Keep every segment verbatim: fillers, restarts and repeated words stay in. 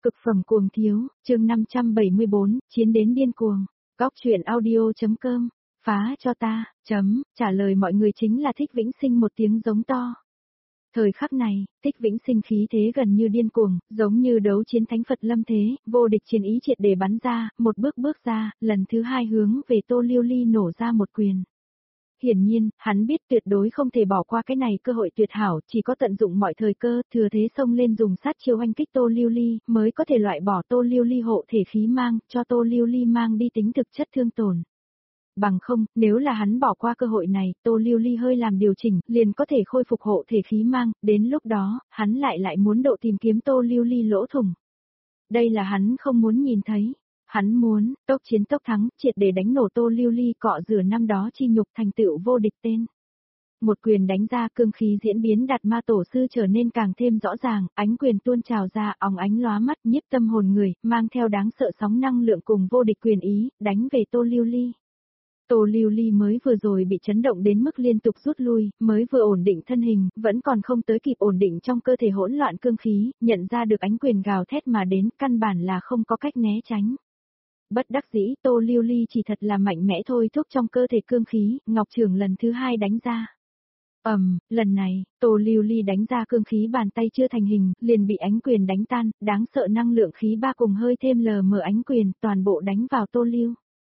Cực phẩm cuồng thiếu, chương năm trăm bảy mươi bốn, chiến đến điên cuồng. Góc truyện audio.com, phá cho ta, chấm, trả lời mọi người chính là Thích Vĩnh Sinh một tiếng giống to. Thời khắc này, Thích Vĩnh Sinh khí thế gần như điên cuồng, giống như đấu chiến thánh Phật lâm thế, vô địch chiến ý triệt để bắn ra, một bước bước ra, lần thứ hai hướng về Tô Lưu Ly nổ ra một quyền. Hiển nhiên, hắn biết tuyệt đối không thể bỏ qua cái này cơ hội tuyệt hảo, chỉ có tận dụng mọi thời cơ, thừa thế xông lên dùng sát chiêu oanh kích Tô Lưu Ly, mới có thể loại bỏ Tô Lưu Ly hộ thể khí mang, cho Tô Lưu Ly mang đi tính thực chất thương tổn. Bằng không, nếu là hắn bỏ qua cơ hội này, Tô Lưu Ly hơi làm điều chỉnh, liền có thể khôi phục hộ thể khí mang, đến lúc đó, hắn lại lại muốn độ tìm kiếm Tô Lưu Ly lỗ thủng. Đây là hắn không muốn nhìn thấy. Hắn muốn, tốc chiến tốc thắng, triệt để đánh nổ Tô Lưu Ly cọ rửa năm đó chi nhục thành tựu vô địch tên. Một quyền đánh ra cương khí diễn biến đạt ma tổ sư trở nên càng thêm rõ ràng, ánh quyền tuôn trào ra, óng ánh lóa mắt, nhiếp tâm hồn người, mang theo đáng sợ sóng năng lượng cùng vô địch quyền ý, đánh về Tô Lưu Ly. Tô Lưu Ly mới vừa rồi bị chấn động đến mức liên tục rút lui, mới vừa ổn định thân hình, vẫn còn không tới kịp ổn định trong cơ thể hỗn loạn cương khí, nhận ra được ánh quyền gào thét mà đến, căn bản là không có cách né tránh. Bất đắc dĩ, Tô Lưu Ly chỉ thật là mạnh mẽ thôi thúc trong cơ thể cương khí, Ngọc Trường lần thứ hai đánh ra. Ầm, um, lần này, Tô Lưu Ly đánh ra cương khí bàn tay chưa thành hình, liền bị ánh quyền đánh tan, đáng sợ năng lượng khí ba cùng hơi thêm lờ mờ ánh quyền, toàn bộ đánh vào Tô Lưu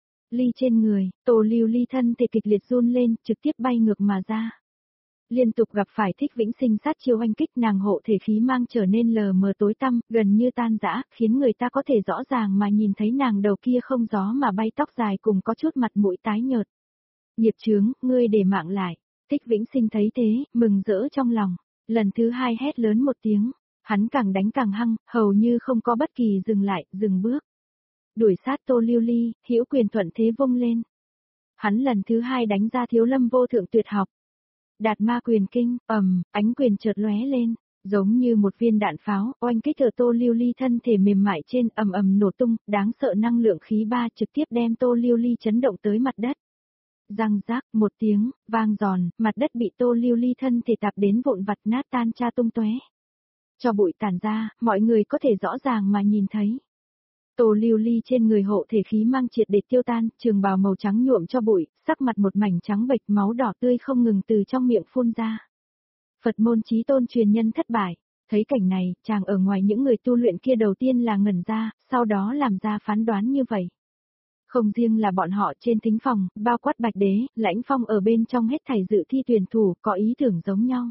Ly trên người, Tô Lưu Ly thân thể kịch liệt run lên, trực tiếp bay ngược mà ra. Liên tục gặp phải Thích Vĩnh Sinh sát chiêu oanh kích, nàng hộ thể khí mang trở nên lờ mờ tối tăm, gần như tan rã, khiến người ta có thể rõ ràng mà nhìn thấy nàng đầu kia không gió mà bay tóc dài cùng có chút mặt mũi tái nhợt. Nghiệp chướng, ngươi để mạng lại. Thích Vĩnh Sinh thấy thế, mừng rỡ trong lòng, lần thứ hai hét lớn một tiếng, hắn càng đánh càng hăng, hầu như không có bất kỳ dừng lại, dừng bước. Đuổi sát Tô Lưu Ly, hữu quyền thuận thế vung lên. Hắn lần thứ hai đánh ra Thiếu Lâm vô thượng tuyệt học. Đạt ma quyền kinh, ầm, ánh quyền chợt lóe lên, giống như một viên đạn pháo, oanh kích ở Tô Lưu Ly thân thể mềm mại trên, ầm ầm nổ tung, đáng sợ năng lượng khí ba trực tiếp đem Tô Lưu Ly chấn động tới mặt đất. Răng rác, một tiếng, vang giòn, mặt đất bị Tô Lưu Ly thân thể tạp đến vụn vặt nát tan cha tung tóe. Cho bụi tản ra, mọi người có thể rõ ràng mà nhìn thấy. Tô Lưu Ly trên người hộ thể khí mang triệt để tiêu tan, trường bào màu trắng nhuộm cho bụi, sắc mặt một mảnh trắng bệch, máu đỏ tươi không ngừng từ trong miệng phun ra. Phật môn chí tôn truyền nhân thất bại, thấy cảnh này, chàng ở ngoài những người tu luyện kia đầu tiên là ngẩn ra, sau đó làm ra phán đoán như vậy. Không riêng là bọn họ trên thính phòng, bao quát Bạch Đế, Lãnh Phong ở bên trong hết thảy dự thi tuyển thủ, có ý tưởng giống nhau.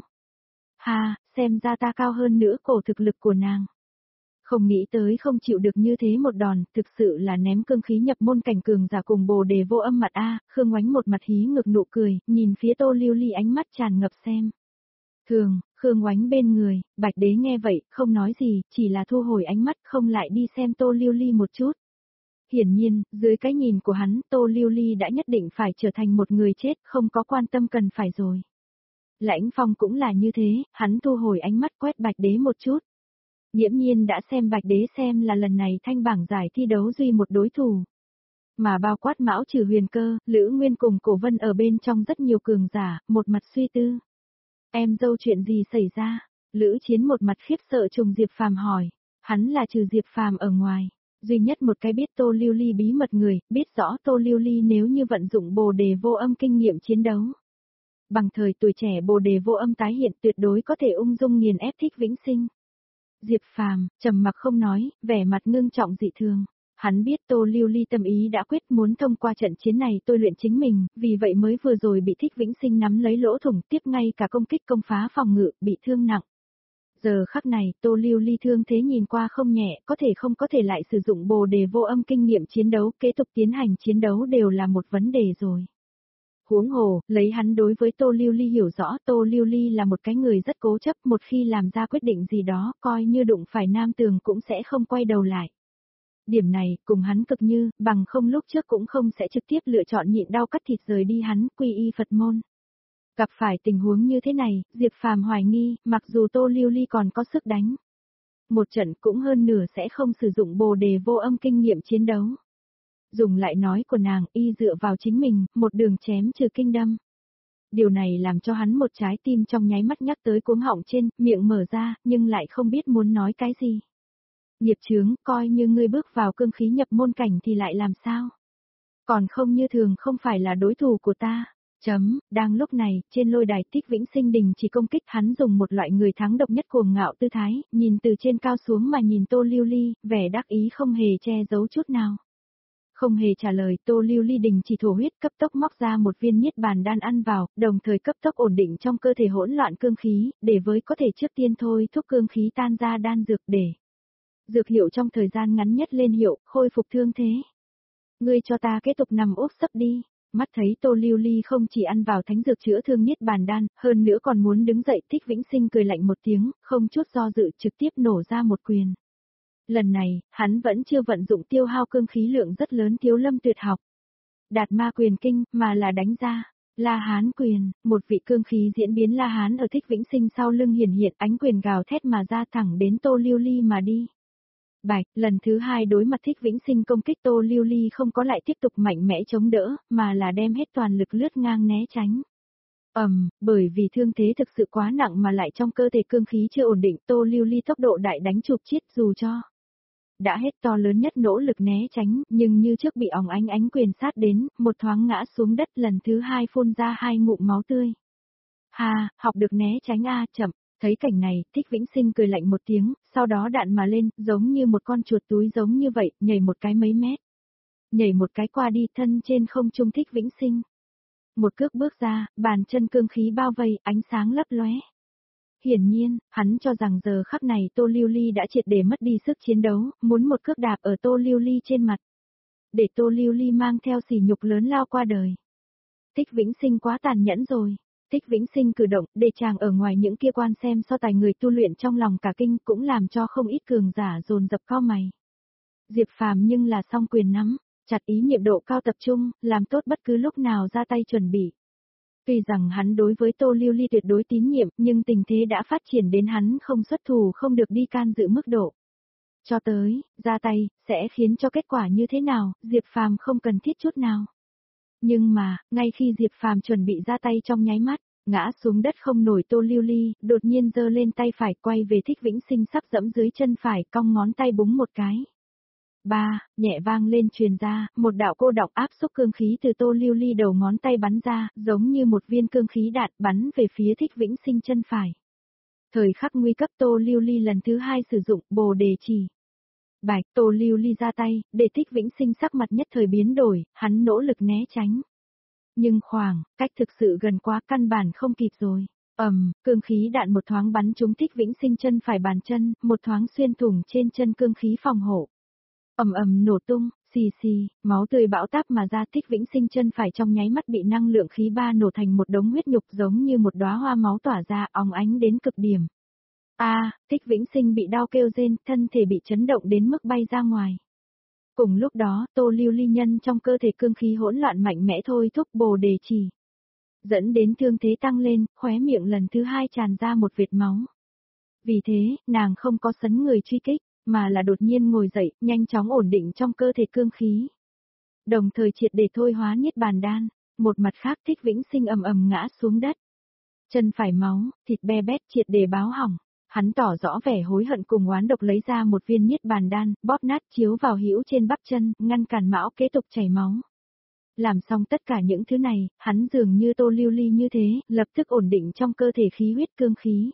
Ha, xem ra ta cao hơn nữa cổ thực lực của nàng. Không nghĩ tới không chịu được như thế một đòn, thực sự là ném cương khí nhập môn cảnh cường giả cùng Bồ Đề vô âm mặt a. Khương Ngoánh một mặt hí ngược nụ cười, nhìn phía Tô Lưu Ly ánh mắt tràn ngập xem. Thường, Khương Ngoánh bên người, Bạch Đế nghe vậy, không nói gì, chỉ là thu hồi ánh mắt không lại đi xem Tô Lưu Ly một chút. Hiển nhiên, dưới cái nhìn của hắn, Tô Lưu Ly đã nhất định phải trở thành một người chết, không có quan tâm cần phải rồi. Lãnh Phong cũng là như thế, hắn thu hồi ánh mắt quét Bạch Đế một chút. Nghiễm nhiên đã xem Bạch Đế xem là lần này thanh bảng giải thi đấu duy một đối thủ. Mà bao quát Mão Trừ Huyền Cơ, Lữ Nguyên cùng Cổ Vân ở bên trong rất nhiều cường giả, một mặt suy tư. Em dâu chuyện gì xảy ra? Lữ Chiến một mặt khiếp sợ trùng Diệp Phàm hỏi. Hắn là trừ Diệp Phàm ở ngoài, duy nhất một cái biết Tô Lưu Ly bí mật người, biết rõ Tô Lưu Ly nếu như vận dụng Bồ Đề vô âm kinh nghiệm chiến đấu. Bằng thời tuổi trẻ Bồ Đề vô âm tái hiện tuyệt đối có thể ung dung nghiền ép Thích Vĩnh Sinh. Diệp Phàm, trầm mặc không nói, vẻ mặt ngưng trọng dị thường. Hắn biết Tô Lưu Ly tâm ý đã quyết muốn thông qua trận chiến này tôi luyện chính mình, vì vậy mới vừa rồi bị Thích Vĩnh Sinh nắm lấy lỗ thủng, tiếp ngay cả công kích công phá phòng ngự, bị thương nặng. Giờ khắc này, Tô Lưu Ly thương thế nhìn qua không nhẹ, có thể không có thể lại sử dụng Bồ Đề vô âm kinh nghiệm chiến đấu, kế tục tiến hành chiến đấu đều là một vấn đề rồi. Huống hồ, lấy hắn đối với Tô Lưu Ly hiểu rõ, Tô Lưu Ly là một cái người rất cố chấp, một khi làm ra quyết định gì đó, coi như đụng phải nam tường cũng sẽ không quay đầu lại. Điểm này, cùng hắn cực như, bằng không lúc trước cũng không sẽ trực tiếp lựa chọn nhịn đau cắt thịt rời đi hắn, quy y Phật môn. Gặp phải tình huống như thế này, Diệp Phàm hoài nghi, mặc dù Tô Lưu Ly còn có sức đánh. Một trận cũng hơn nửa sẽ không sử dụng Bồ Đề vô âm kinh nghiệm chiến đấu. Dùng lại nói của nàng, y dựa vào chính mình, một đường chém trừ kinh đâm. Điều này làm cho hắn một trái tim trong nháy mắt nhắc tới cuống họng trên, miệng mở ra, nhưng lại không biết muốn nói cái gì. Nghiệp chướng, coi như ngươi bước vào cương khí nhập môn cảnh thì lại làm sao? Còn không như thường không phải là đối thủ của ta. Chấm, đang lúc này, trên lôi đài Thích Vĩnh Sinh đình chỉ công kích, hắn dùng một loại người thắng độc nhất cuồng ngạo tư thái, nhìn từ trên cao xuống mà nhìn Tô Lưu Ly, vẻ đắc ý không hề che giấu chút nào. Không hề trả lời, Tô Lưu Ly đình chỉ thổ huyết, cấp tốc móc ra một viên niết bàn đan ăn vào, đồng thời cấp tốc ổn định trong cơ thể hỗn loạn cương khí, để với có thể trước tiên thôi thúc cương khí tan ra đan dược để dược hiệu trong thời gian ngắn nhất lên hiệu, khôi phục thương thế. Ngươi cho ta kế tục nằm úp sấp đi. Mắt thấy Tô Lưu Ly không chỉ ăn vào thánh dược chữa thương niết bàn đan, hơn nữa còn muốn đứng dậy, Thích Vĩnh Sinh cười lạnh một tiếng, không chút do dự trực tiếp nổ ra một quyền. Lần này, hắn vẫn chưa vận dụng tiêu hao cương khí lượng rất lớn Thiếu Lâm tuyệt học. Đạt ma quyền kinh, mà là đánh ra. La Hán quyền, một vị cương khí diễn biến La Hán ở Thích Vĩnh Sinh sau lưng hiển hiện, ánh quyền gào thét mà ra thẳng đến Tô Lưu Ly mà đi. Bạch, lần thứ hai đối mặt Thích Vĩnh Sinh công kích, Tô Lưu Ly không có lại tiếp tục mạnh mẽ chống đỡ, mà là đem hết toàn lực lướt ngang né tránh. Ầm, um, bởi vì thương thế thực sự quá nặng mà lại trong cơ thể cương khí chưa ổn định, Tô Lưu Ly tốc độ đại đánh chụp chiết dù cho đã hết to lớn nhất nỗ lực né tránh, nhưng như trước bị ỏng ánh ánh quyền sát đến, một thoáng ngã xuống đất, lần thứ hai phun ra hai ngụm máu tươi. Ha, học được né tránh a, chậm. Thấy cảnh này, Thích Vĩnh Sinh cười lạnh một tiếng, sau đó đạn mà lên, giống như một con chuột túi giống như vậy, nhảy một cái mấy mét. Nhảy một cái qua đi, thân trên không trung Thích Vĩnh Sinh. Một cước bước ra, bàn chân cương khí bao vây, ánh sáng lấp lóe. Hiển nhiên, hắn cho rằng giờ khắc này Tô Lưu Ly đã triệt để mất đi sức chiến đấu, muốn một cước đạp ở Tô Lưu Ly trên mặt. Để Tô Lưu Ly mang theo sỉ nhục lớn lao qua đời. Thích Vĩnh Sinh quá tàn nhẫn rồi. Thích Vĩnh Sinh cử động, để chàng ở ngoài những kia quan xem so tài người tu luyện trong lòng cả kinh, cũng làm cho không ít cường giả dồn dập cau mày. Diệp Phàm nhưng là song quyền nắm, chặt ý niệm độ cao tập trung, làm tốt bất cứ lúc nào ra tay chuẩn bị. Tuy rằng hắn đối với Tô Lưu Ly tuyệt đối tín nhiệm, nhưng tình thế đã phát triển đến hắn không xuất thủ không được đi can dự mức độ. Cho tới, ra tay, sẽ khiến cho kết quả như thế nào, Diệp Phàm không cần thiết chút nào. Nhưng mà, ngay khi Diệp Phàm chuẩn bị ra tay trong nháy mắt, ngã xuống đất không nổi Tô Lưu Ly, đột nhiên giơ lên tay phải quay về Thích Vĩnh Sinh sắp dẫm dưới chân phải, cong ngón tay búng một cái. Ba, nhẹ vang lên truyền ra, một đạo cô đọng áp xúc cương khí từ Tô Lưu Ly đầu ngón tay bắn ra, giống như một viên cương khí đạn bắn về phía Thích Vĩnh Sinh chân phải. Thời khắc nguy cấp Tô Lưu Ly lần thứ hai sử dụng Bồ Đề Chỉ. Bạch, Tô Lưu Ly ra tay, để Thích Vĩnh Sinh sắc mặt nhất thời biến đổi, hắn nỗ lực né tránh. Nhưng khoảng, cách thực sự gần quá, căn bản không kịp rồi. Ầm, um, cương khí đạn một thoáng bắn trúng Thích Vĩnh Sinh chân phải bàn chân, một thoáng xuyên thủng trên chân cương khí phòng hộ. Ầm ầm nổ tung, xì xì, máu tươi bão táp mà ra, Thích Vĩnh Sinh chân phải trong nháy mắt bị năng lượng khí ba nổ thành một đống huyết nhục giống như một đóa hoa máu tỏa ra, óng ánh đến cực điểm. A, à, Thích Vĩnh Sinh bị đau kêu rên, thân thể bị chấn động đến mức bay ra ngoài. Cùng lúc đó, Tô Lưu Ly nhân trong cơ thể cương khí hỗn loạn mạnh mẽ thôi thúc Bồ Đề Chỉ, dẫn đến thương thế tăng lên, khóe miệng lần thứ hai tràn ra một vệt máu. Vì thế, nàng không có sấn người truy kích, mà là đột nhiên ngồi dậy, nhanh chóng ổn định trong cơ thể cương khí. Đồng thời triệt để thôi hóa niết bàn đan, một mặt khác Thích Vĩnh Sinh ầm ầm ngã xuống đất. Chân phải máu, thịt be bét triệt để báo hỏng. Hắn tỏ rõ vẻ hối hận cùng oán độc lấy ra một viên niết bàn đan, bóp nát chiếu vào hữu trên bắp chân, ngăn cản mão kế tục chảy máu. Làm xong tất cả những thứ này, hắn dường như Tô Lưu Ly như thế, lập tức ổn định trong cơ thể khí huyết cương khí.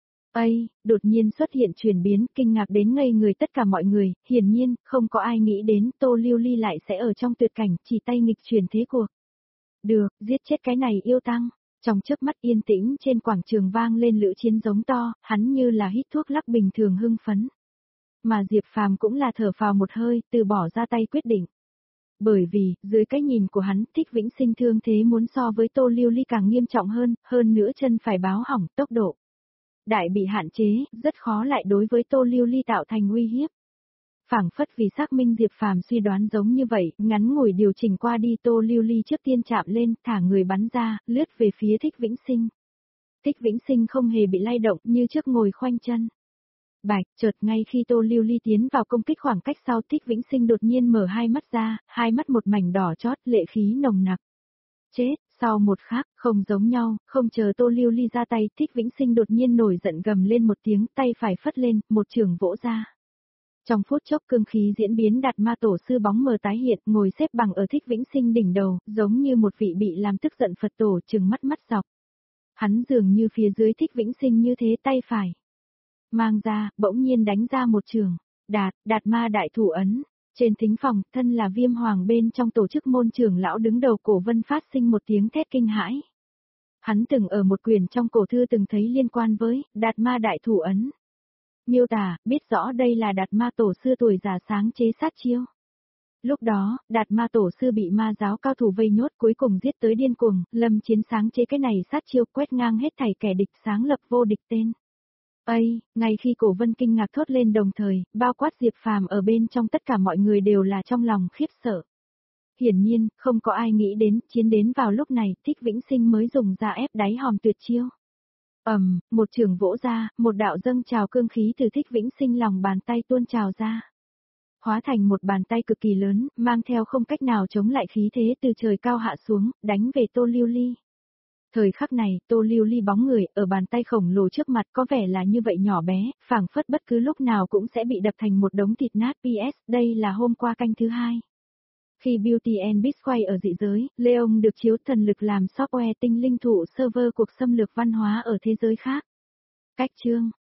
Ây, đột nhiên xuất hiện chuyển biến, kinh ngạc đến ngây người tất cả mọi người, hiển nhiên, không có ai nghĩ đến Tô Lưu Ly lại sẽ ở trong tuyệt cảnh, chỉ tay nghịch chuyển thế cuộc. Được, giết chết cái này yêu tăng. Trong chớp mắt yên tĩnh trên quảng trường vang lên lữ chiến giống to, hắn như là hít thuốc lắc bình thường hưng phấn. Mà Diệp Phàm cũng là thở phào một hơi, từ bỏ ra tay quyết định. Bởi vì, dưới cái nhìn của hắn, Thích Vĩnh Sinh thương thế muốn so với Tô Lưu Ly càng nghiêm trọng hơn, hơn nữa chân phải báo hỏng, tốc độ đại bị hạn chế, rất khó lại đối với Tô Lưu Ly tạo thành uy hiếp. Phảng phất vì xác minh Diệp Phàm suy đoán giống như vậy, ngắn ngủi điều chỉnh qua đi, Tô Lưu Ly trước tiên chạm lên, thả người bắn ra, lướt về phía Thích Vĩnh Sinh. Thích Vĩnh Sinh không hề bị lay động, như trước ngồi khoanh chân. Bạch, chợt ngay khi Tô Lưu Ly tiến vào công kích khoảng cách sau, Thích Vĩnh Sinh đột nhiên mở hai mắt ra, hai mắt một mảnh đỏ chót, lệ khí nồng nặc. Chết, sau một khắc, không giống nhau, không chờ Tô Lưu Ly ra tay, Thích Vĩnh Sinh đột nhiên nổi giận gầm lên một tiếng, tay phải phất lên, một chưởng vỗ ra. Trong phút chốc cương khí diễn biến Đạt Ma tổ sư bóng mờ tái hiện, ngồi xếp bằng ở Thích Vĩnh Sinh đỉnh đầu, giống như một vị bị làm tức giận Phật tổ trừng mắt mắt dọc. Hắn dường như phía dưới Thích Vĩnh Sinh như thế tay phải mang ra, bỗng nhiên đánh ra một trường. Đạt, Đạt Ma đại thủ ấn. Trên thính phòng, thân là Viêm Hoàng bên trong tổ chức môn trưởng lão đứng đầu Cổ Vân phát sinh một tiếng thét kinh hãi. Hắn từng ở một quyển trong cổ thư từng thấy liên quan với Đạt Ma đại thủ ấn. Miêu tả, biết rõ đây là Đạt Ma tổ sư tuổi già sáng chế sát chiêu. Lúc đó, Đạt Ma tổ sư bị ma giáo cao thủ vây nhốt cuối cùng giết tới điên cuồng, Lâm Chiến sáng chế cái này sát chiêu quét ngang hết thảy kẻ địch sáng lập vô địch tên. Ây, ngay khi Cổ Vân kinh ngạc thốt lên đồng thời, bao quát Diệp Phàm ở bên trong tất cả mọi người đều là trong lòng khiếp sợ. Hiển nhiên, không có ai nghĩ đến, chiến đến vào lúc này, Thích Vĩnh Sinh mới dùng ra ép đáy hòm tuyệt chiêu. ầm, um, một trường vỗ ra, một đạo dâng trào cương khí từ Thích Vĩnh Sinh lòng bàn tay tuôn trào ra. Hóa thành một bàn tay cực kỳ lớn, mang theo không cách nào chống lại khí thế từ trời cao hạ xuống, đánh về Tô Lưu Ly. Thời khắc này, Tô Lưu Ly bóng người, ở bàn tay khổng lồ trước mặt có vẻ là như vậy nhỏ bé, phảng phất bất cứ lúc nào cũng sẽ bị đập thành một đống thịt nát. pê ét, đây là hôm qua canh thứ hai. Khi Beauty and Beast quay ở dị giới, Leon được chiếu thần lực làm software tinh linh thụ server cuộc xâm lược văn hóa ở thế giới khác. Cách chương